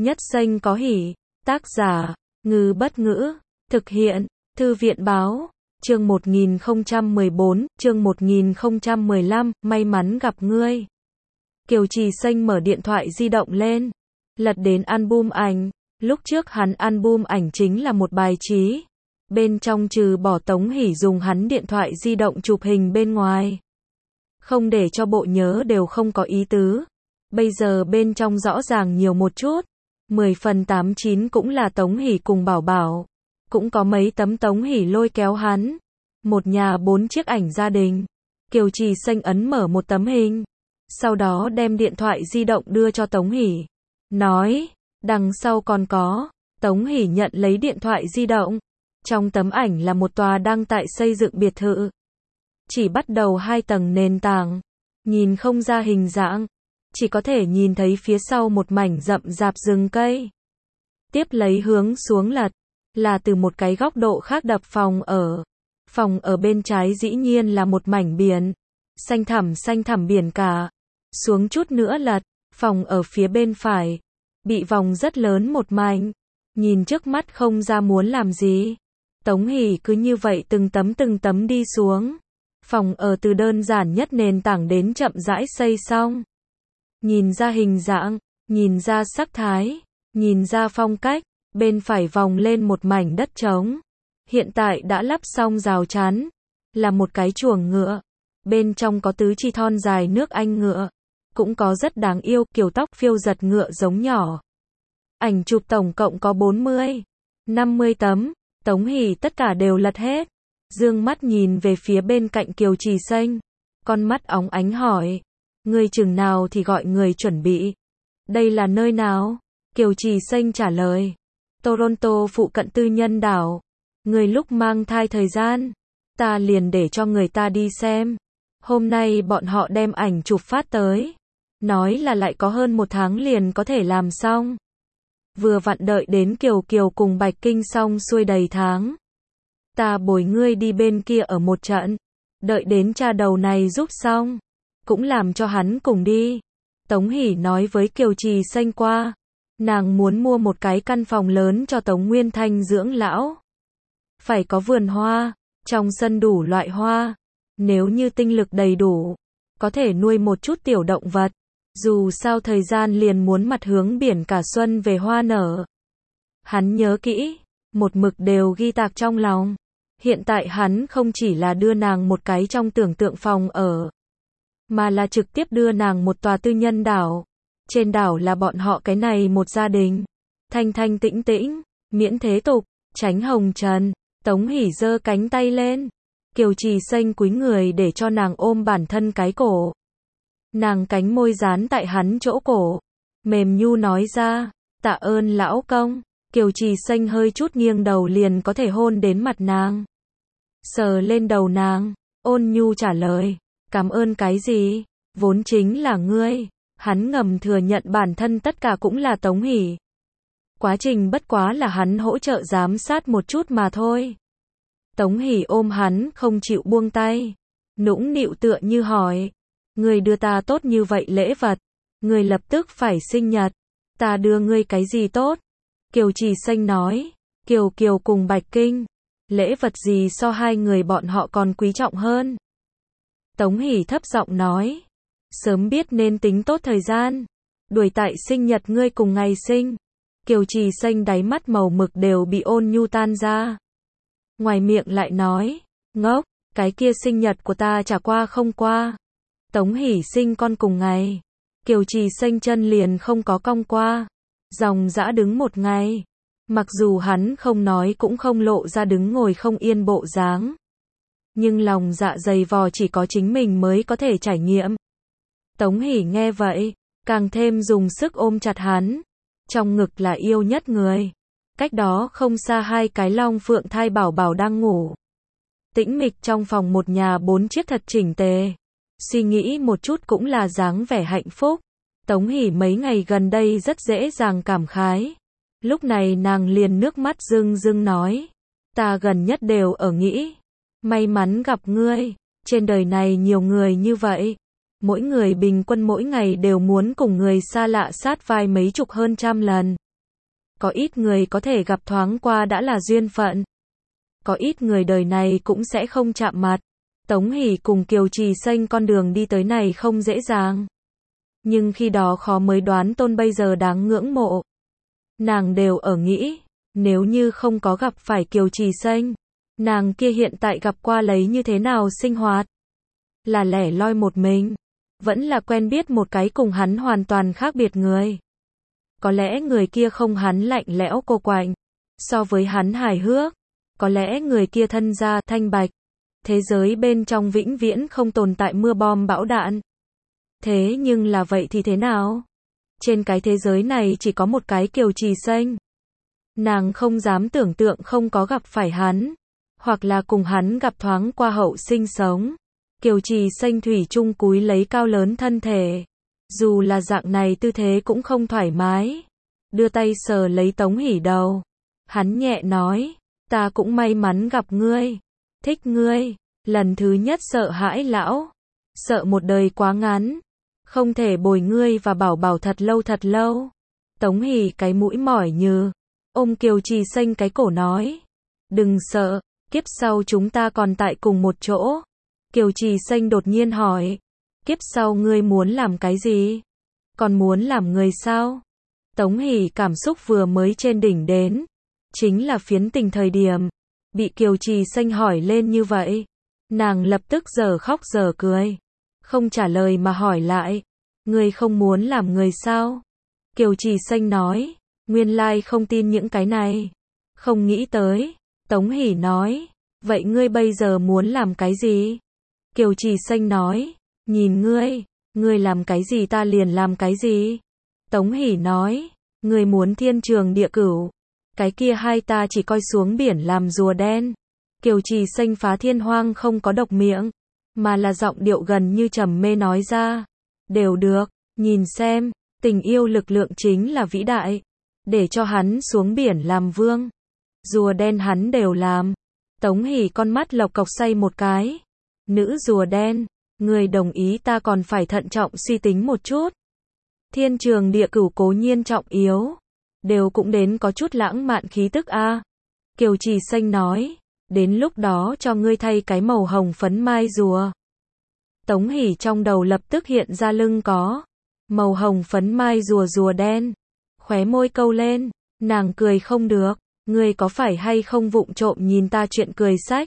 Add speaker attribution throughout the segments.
Speaker 1: Nhất Xanh có hỉ. Tác giả, Ngư Bất Ngữ. Thực hiện, Thư viện Báo. Chương 1014, chương 1015, may mắn gặp ngươi. Kiều Trì Xanh mở điện thoại di động lên. Lật đến album ảnh. Lúc trước hắn album ảnh chính là một bài trí. Bên trong trừ bỏ Tống Hỷ dùng hắn điện thoại di động chụp hình bên ngoài. Không để cho bộ nhớ đều không có ý tứ. Bây giờ bên trong rõ ràng nhiều một chút. 10 phần 89 cũng là Tống Hỷ cùng Bảo Bảo. Cũng có mấy tấm Tống Hỷ lôi kéo hắn. Một nhà 4 chiếc ảnh gia đình. Kiều Trì Xanh ấn mở một tấm hình. Sau đó đem điện thoại di động đưa cho Tống Hỷ. Nói, đằng sau còn có. Tống Hỷ nhận lấy điện thoại di động. Trong tấm ảnh là một tòa đang tại xây dựng biệt thự. Chỉ bắt đầu 2 tầng nền tảng. Nhìn không ra hình dạng. Chỉ có thể nhìn thấy phía sau một mảnh rậm rạp rừng cây. Tiếp lấy hướng xuống lật. Là từ một cái góc độ khác đập phòng ở. Phòng ở bên trái dĩ nhiên là một mảnh biển. Xanh thẳm biển cả. Xuống chút nữa lật. Phòng ở phía bên phải. Bị vòng rất lớn một mảnh. Nhìn trước mắt không ra muốn làm gì. Tống Hỷ cứ như vậy từng tấm đi xuống. Phòng ở từ đơn giản nhất nền tảng đến chậm rãi xây xong. Nhìn ra hình dạng, nhìn ra sắc thái, nhìn ra phong cách, bên phải vòng lên một mảnh đất trống. Hiện tại đã lắp xong rào chắn, là một cái chuồng ngựa. Bên trong có tứ chi thon dài nước Anh ngựa, cũng có rất đáng yêu kiểu tóc phiêu giật ngựa giống nhỏ. Ảnh chụp tổng cộng có 40, 50 tấm, Tống Hỷ tất cả đều lật hết. Dương mắt nhìn về phía bên cạnh Kiều Trì Xanh, con mắt óng ánh hỏi. Người chừng nào thì gọi người chuẩn bị. Đây là nơi nào? Kiều Trì Xanh trả lời. Toronto phụ cận tư nhân đảo. Người lúc mang thai thời gian. Ta liền để cho người ta đi xem. Hôm nay bọn họ đem ảnh chụp phát tới. Nói là lại có hơn 1 tháng liền có thể làm xong. Vừa vặn đợi đến Kiều Kiều cùng Bạch Kinh xong xuôi đầy tháng. Ta bồi ngươi đi bên kia ở một trận. Đợi đến cha đầu này giúp xong. Cũng làm cho hắn cùng đi. Tống Hỷ nói với Kiều Trì Xanh qua. Nàng muốn mua một cái căn phòng lớn cho Tống Nguyên Thanh dưỡng lão. Phải có vườn hoa, trong sân đủ loại hoa. Nếu như tinh lực đầy đủ, có thể nuôi một chút tiểu động vật. Dù sao thời gian liền muốn mặt hướng biển cả xuân về hoa nở. Hắn nhớ kỹ, một mực đều ghi tạc trong lòng. Hiện tại hắn không chỉ là đưa nàng một cái trong tưởng tượng phòng ở, mà là trực tiếp đưa nàng một tòa tư nhân đảo. Trên đảo là bọn họ cái này một gia đình. Thanh thanh tĩnh tĩnh, miễn thế tục, tránh hồng trần. Tống Hỷ giơ cánh tay lên. Kiều Trì Xanh cúi người để cho nàng ôm bản thân cái cổ. Nàng cánh môi dán tại hắn chỗ cổ. Mềm nhu nói ra, tạ ơn lão công. Kiều Trì Xanh hơi chút nghiêng đầu liền có thể hôn đến mặt nàng. Sờ lên đầu nàng, ôn nhu trả lời. Cảm ơn cái gì? Vốn chính là ngươi. Hắn ngầm thừa nhận bản thân tất cả cũng là Tống Hỷ. Quá trình bất quá là hắn hỗ trợ giám sát một chút mà thôi. Tống Hỷ ôm hắn không chịu buông tay. Nũng nịu tựa như hỏi. Ngươi đưa ta tốt như vậy lễ vật. Ngươi lập tức phải sinh nhật. Ta đưa ngươi cái gì tốt? Kiều Trì Xanh nói. Kiều Kiều cùng Bạch Kinh. Lễ vật gì so hai người bọn họ còn quý trọng hơn? Tống Hỷ thấp giọng nói. Sớm biết nên tính tốt thời gian. Đuổi tại sinh nhật ngươi cùng ngày sinh. Kiều Trì Xanh đáy mắt màu mực đều bị ôn nhu tan ra. Ngoài miệng lại nói. Ngốc, cái kia sinh nhật của ta chả qua không qua. Tống Hỷ sinh con cùng ngày. Kiều Trì Xanh chân liền không có cong qua. Dòng dã đứng một ngày. Mặc dù hắn không nói cũng không lộ ra đứng ngồi không yên bộ dáng. Nhưng lòng dạ dày vò chỉ có chính mình mới có thể trải nghiệm. Tống Hỷ nghe vậy, càng thêm dùng sức ôm chặt hắn. Trong ngực là yêu nhất người. Cách đó không xa 2 cái long phượng thai bảo bảo đang ngủ. Tĩnh mịch trong phòng một nhà 4 chiếc thật chỉnh tề. Suy nghĩ một chút cũng là dáng vẻ hạnh phúc. Tống Hỷ mấy ngày gần đây rất dễ dàng cảm khái. Lúc này nàng liền nước mắt rưng rưng nói. Ta gần nhất đều ở nghĩ. May mắn gặp ngươi. Trên đời này nhiều người như vậy. Mỗi người bình quân mỗi ngày đều muốn cùng người xa lạ sát vai mấy chục hơn trăm lần. Có ít người có thể gặp thoáng qua đã là duyên phận. Có ít người đời này cũng sẽ không chạm mặt. Tống Hỷ cùng Kiều Trì Xanh con đường đi tới này không dễ dàng. Nhưng khi đó khó mới đoán Tôn bây giờ đáng ngưỡng mộ. Nàng đều ở nghĩ, nếu như không có gặp phải Kiều Trì Xanh, nàng kia hiện tại gặp qua lấy như thế nào sinh hoạt? Là lẻ loi một mình, vẫn là quen biết một cái cùng hắn hoàn toàn khác biệt người. Có lẽ người kia không hắn lạnh lẽo cô quạnh, so với hắn hài hước, có lẽ người kia thân da thanh bạch. Thế giới bên trong vĩnh viễn không tồn tại mưa bom bão đạn. Thế nhưng là vậy thì thế nào? Trên cái thế giới này chỉ có một cái Kiều Trì Xanh. Nàng không dám tưởng tượng không có gặp phải hắn, hoặc là cùng hắn gặp thoáng qua hậu sinh sống. Kiều Trì Xanh thủy chung cúi lấy cao lớn thân thể. Dù là dạng này tư thế cũng không thoải mái. Đưa tay sờ lấy Tống Hỷ đầu. Hắn nhẹ nói, ta cũng may mắn gặp ngươi. Thích ngươi. Lần thứ nhất sợ hãi lão. Sợ một đời quá ngắn. Không thể bồi ngươi và bảo bảo thật lâu thật lâu. Tống Hỷ cái mũi mỏi như. Ôm Kiều Trì Xanh cái cổ nói. Đừng sợ, kiếp sau chúng ta còn tại cùng một chỗ. Kiều Trì Xanh đột nhiên hỏi. Kiếp sau ngươi muốn làm cái gì? Còn muốn làm người sao? Tống Hỷ cảm xúc vừa mới trên đỉnh đến. Chính là phiến tình thời điểm. Bị Kiều Trì Xanh hỏi lên như vậy. Nàng lập tức giờ khóc giờ cười. Không trả lời mà hỏi lại. Ngươi không muốn làm người sao? Kiều Trì Xanh nói. Nguyên lai không tin những cái này. Không nghĩ tới. Tống Hỷ nói. Vậy ngươi bây giờ muốn làm cái gì? Kiều Trì Xanh nói. Nhìn ngươi làm cái gì ta liền làm cái gì? Tống Hỷ nói. Ngươi muốn thiên trường địa cửu. Cái kia hai ta chỉ coi xuống biển làm rùa đen. Kiều Trì Xanh phá thiên hoang không có độc miệng, mà là giọng điệu gần như trầm mê nói ra. Đều được, nhìn xem, tình yêu lực lượng chính là vĩ đại. Để cho hắn xuống biển làm vương. Rùa đen hắn đều làm. Tống Hỷ con mắt lộc cộc say một cái. Nữ rùa đen, người đồng ý ta còn phải thận trọng suy tính một chút. Thiên trường địa cửu cố nhiên trọng yếu. Đều cũng đến có chút lãng mạn khí tức a. Kiều Trì Xanh nói. Đến lúc đó cho ngươi thay cái màu hồng phấn mai rùa. Tống Hỷ trong đầu lập tức hiện ra lưng có. Màu hồng phấn mai rùa rùa đen. Khóe môi câu lên. Nàng cười không được. Ngươi có phải hay không vụng trộm nhìn ta chuyện cười sách?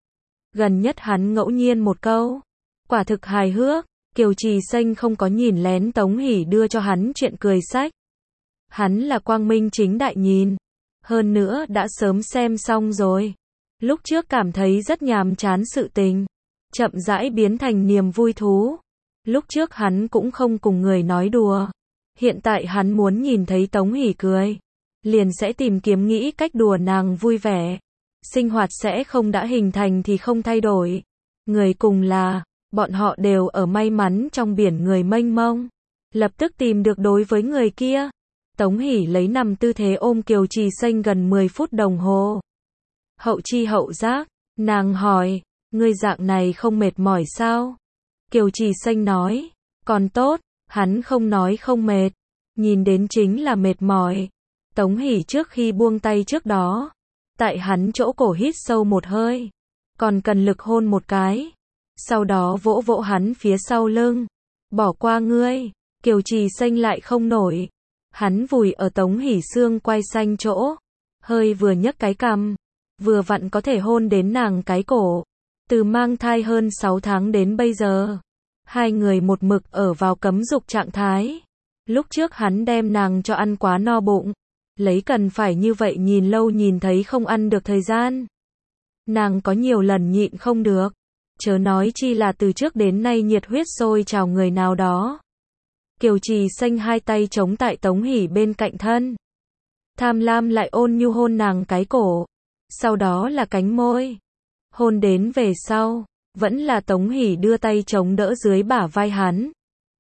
Speaker 1: Gần nhất hắn ngẫu nhiên một câu. Quả thực hài hước. Kiều Trì Xanh không có nhìn lén Tống Hỷ đưa cho hắn chuyện cười sách. Hắn là quang minh chính đại nhìn. Hơn nữa đã sớm xem xong rồi. Lúc trước cảm thấy rất nhàm chán sự tình. Chậm rãi biến thành niềm vui thú. Lúc trước hắn cũng không cùng người nói đùa. Hiện tại hắn muốn nhìn thấy Tống Hỷ cười. Liền sẽ tìm kiếm nghĩ cách đùa nàng vui vẻ. Sinh hoạt sẽ không đã hình thành thì không thay đổi. Người cùng là, bọn họ đều ở may mắn trong biển người mênh mông. Lập tức tìm được đối với người kia. Tống Hỷ lấy nằm tư thế ôm Kiều Trì Xanh gần 10 phút đồng hồ. Hậu chi hậu giác, nàng hỏi, ngươi dạng này không mệt mỏi sao? Kiều Trì Xanh nói, còn tốt, hắn không nói không mệt, nhìn đến chính là mệt mỏi. Tống Hỷ trước khi buông tay trước đó, tại hắn chỗ cổ hít sâu một hơi, còn cần lực hôn một cái, sau đó vỗ vỗ hắn phía sau lưng, bỏ qua ngươi. Kiều Trì Xanh lại không nổi, hắn vùi ở Tống Hỷ xương quai xanh chỗ, hơi vừa nhấc cái cằm, vừa vặn có thể hôn đến nàng cái cổ. Từ mang thai hơn 6 tháng đến bây giờ, hai người một mực ở vào cấm dục trạng thái. Lúc trước hắn đem nàng cho ăn quá no bụng, lấy cần phải như vậy nhìn lâu nhìn thấy không ăn được thời gian. Nàng có nhiều lần nhịn không được, chớ nói chi là từ trước đến nay nhiệt huyết sôi trào người nào đó. Kiều Trì Xanh hai tay chống tại Tống Hỷ bên cạnh thân. Tham lam lại ôn nhu hôn nàng cái cổ. Sau đó là cánh môi. Hôn đến về sau, vẫn là Tống Hỷ đưa tay chống đỡ dưới bả vai hắn.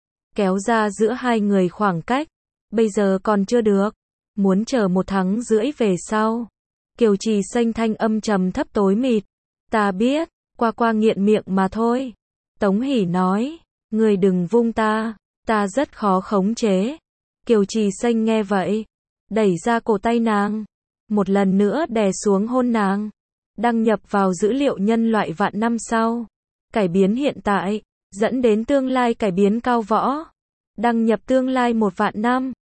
Speaker 1: Kéo ra giữa hai người khoảng cách. Bây giờ còn chưa được. Muốn chờ 1 tháng rưỡi về sau. Kiều Trì Xanh thanh âm trầm thấp tối mịt. Ta biết, qua nghiện miệng mà thôi. Tống Hỷ nói, ngươi đừng vung ta, ta rất khó khống chế. Kiều Trì Xanh nghe vậy, đẩy ra cổ tay nàng, một lần nữa đè xuống hôn nàng. Đăng nhập vào dữ liệu nhân loại vạn năm sau. Cải biến hiện tại, dẫn đến tương lai cải biến cao võ. Đăng nhập tương lai 1 vạn năm.